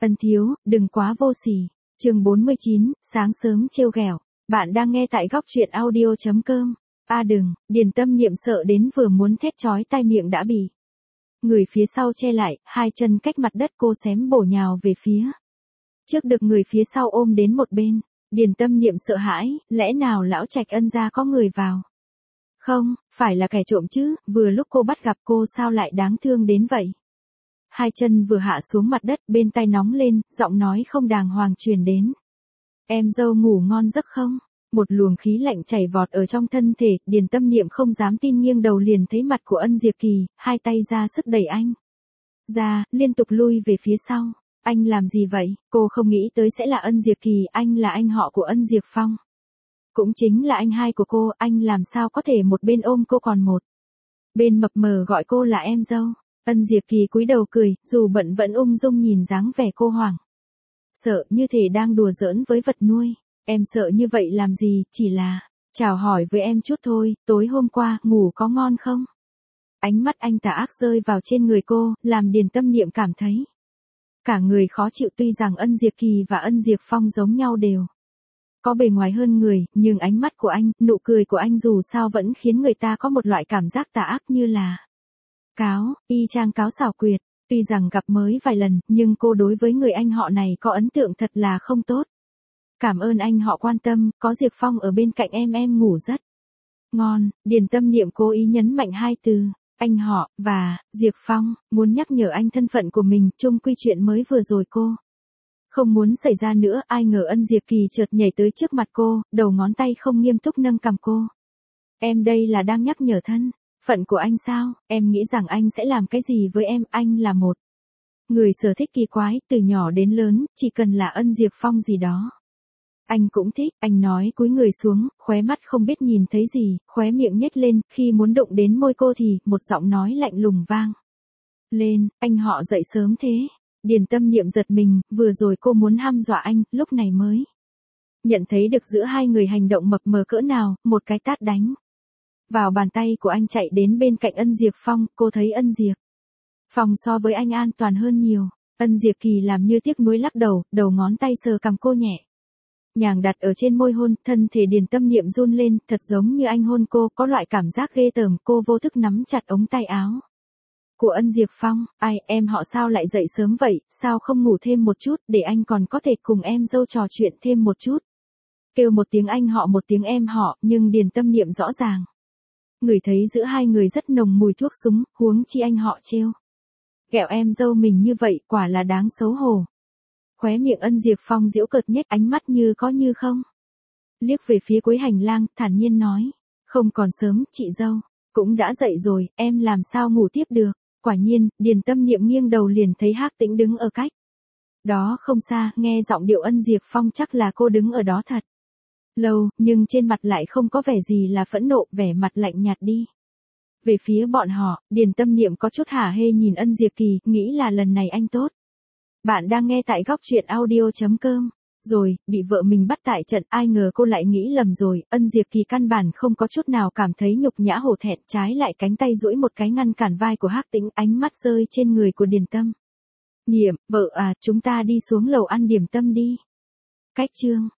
Ân thiếu, đừng quá vô sỉ. Chương 49, sáng sớm trêu ghẹo. Bạn đang nghe tại góc truyện audio.com. Đừng, Điền Tâm Niệm sợ đến vừa muốn thét chói tai miệng đã bị người phía sau che lại, hai chân cách mặt đất cô xém bổ nhào về phía trước, được người phía sau ôm đến một bên. Điền Tâm Niệm sợ hãi, lẽ nào lão Trạch Ân gia có người vào? Không, phải là kẻ trộm chứ, vừa lúc cô bắt gặp cô sao lại đáng thương đến vậy? Hai chân vừa hạ xuống mặt đất, bên tai nóng lên, giọng nói không đàng hoàng truyền đến. Em dâu ngủ ngon giấc không? Một luồng khí lạnh chảy vọt ở trong thân thể, Điền Tâm Niệm không dám tin, nghiêng đầu liền thấy mặt của Ân Diệp Kỳ, hai tay ra sức đẩy anh ra, liên tục lui về phía sau. Anh làm gì vậy? Cô không nghĩ tới sẽ là Ân Diệp Kỳ, anh là anh họ của Ân Diệp Phong. Cũng chính là anh hai của cô, anh làm sao có thể một bên ôm cô còn một bên mập mờ gọi cô là em dâu. Ân Diệp Kỳ cúi đầu cười, dù bận vẫn ung dung nhìn dáng vẻ cô hoảng sợ như thể đang đùa giỡn với vật nuôi. Em sợ như vậy làm gì, chỉ là chào hỏi với em chút thôi, tối hôm qua ngủ có ngon không? Ánh mắt anh tà ác rơi vào trên người cô, làm Điền Tâm Niệm cảm thấy cả người khó chịu. Tuy rằng Ân Diệp Kỳ và Ân Diệp Phong giống nhau đều có bề ngoài hơn người, nhưng ánh mắt của anh, nụ cười của anh dù sao vẫn khiến người ta có một loại cảm giác tà ác như là cáo, y chang cáo xảo quyệt. Tuy rằng gặp mới vài lần, nhưng cô đối với người anh họ này có ấn tượng thật là không tốt. Cảm ơn anh họ quan tâm, có Diệp Phong ở bên cạnh em ngủ rất ngon. Điền Tâm Niệm cố ý nhấn mạnh hai từ, anh họ, và Diệp Phong, muốn nhắc nhở anh thân phận của mình, chung quy chuyện mới vừa rồi cô không muốn xảy ra nữa. Ai ngờ Ân Diệp Kỳ chợt nhảy tới trước mặt cô, đầu ngón tay không nghiêm túc nâng cằm cô. Em đây là đang nhắc nhở thân phận của anh sao? Em nghĩ rằng anh sẽ làm cái gì với em? Anh là một người sở thích kỳ quái, từ nhỏ đến lớn, chỉ cần là Ân Diệp Phong gì đó anh cũng thích. Anh nói cúi người xuống, khóe mắt không biết nhìn thấy gì, khóe miệng nhếch lên, khi muốn đụng đến môi cô thì một giọng nói lạnh lùng vang lên, anh họ dậy sớm thế. Điền Tâm Niệm giật mình, vừa rồi cô muốn hăm dọa anh, lúc này mới nhận thấy được giữa hai người hành động mập mờ cỡ nào. Một cái tát đánh vào bàn tay của anh, chạy đến bên cạnh Ân Diệp Phong. Cô thấy Ân Diệp Phong so với anh an toàn hơn nhiều. Ân Diệp Kỳ làm như tiếc nuối lắc đầu, đầu ngón tay sờ cằm cô nhẹ nhàng đặt ở trên môi, hôn. Thân thể Điền Tâm Niệm run lên, thật giống như anh hôn cô, có loại cảm giác ghê tởm. Cô vô thức nắm chặt ống tay áo của Ân Diệp Phong. Ai, em họ sao lại dậy sớm vậy, sao không ngủ thêm một chút, để anh còn có thể cùng em dâu trò chuyện thêm một chút. Kêu một tiếng anh họ một tiếng em họ, nhưng Điền Tâm Niệm rõ ràng ngửi thấy giữa hai người rất nồng mùi thuốc súng, huống chi anh họ trêu ghẹo em dâu mình như vậy, quả là đáng xấu hổ. Khóe miệng Ân Diệp Phong giễu cợt nhếch, ánh mắt như có như không liếc về phía cuối hành lang, thản nhiên nói, không còn sớm, chị dâu cũng đã dậy rồi, em làm sao ngủ tiếp được. Quả nhiên, Điền Tâm Niệm nghiêng đầu liền thấy Hắc Tĩnh đứng ở cách đó không xa, nghe giọng điệu Ân Diệp Phong chắc là cô đứng ở đó thật lâu, nhưng trên mặt lại không có vẻ gì là phẫn nộ, vẻ mặt lạnh nhạt đi về phía bọn họ. Điền Tâm Niệm có chút hả hê nhìn Ân Diệp Kỳ, nghĩ là lần này anh tốt. Bạn đang nghe tại góc truyện audio.com. Rồi, bị vợ mình bắt tại trận, ai ngờ cô lại nghĩ lầm rồi. Ân Diệp Kỳ căn bản không có chút nào cảm thấy nhục nhã hổ thẹn, trái lại cánh tay duỗi một cái ngăn cản vai của Hắc Tĩnh, ánh mắt rơi trên người của Điền Tâm Niệm, vợ à, chúng ta đi xuống lầu ăn điểm tâm đi. Cách chương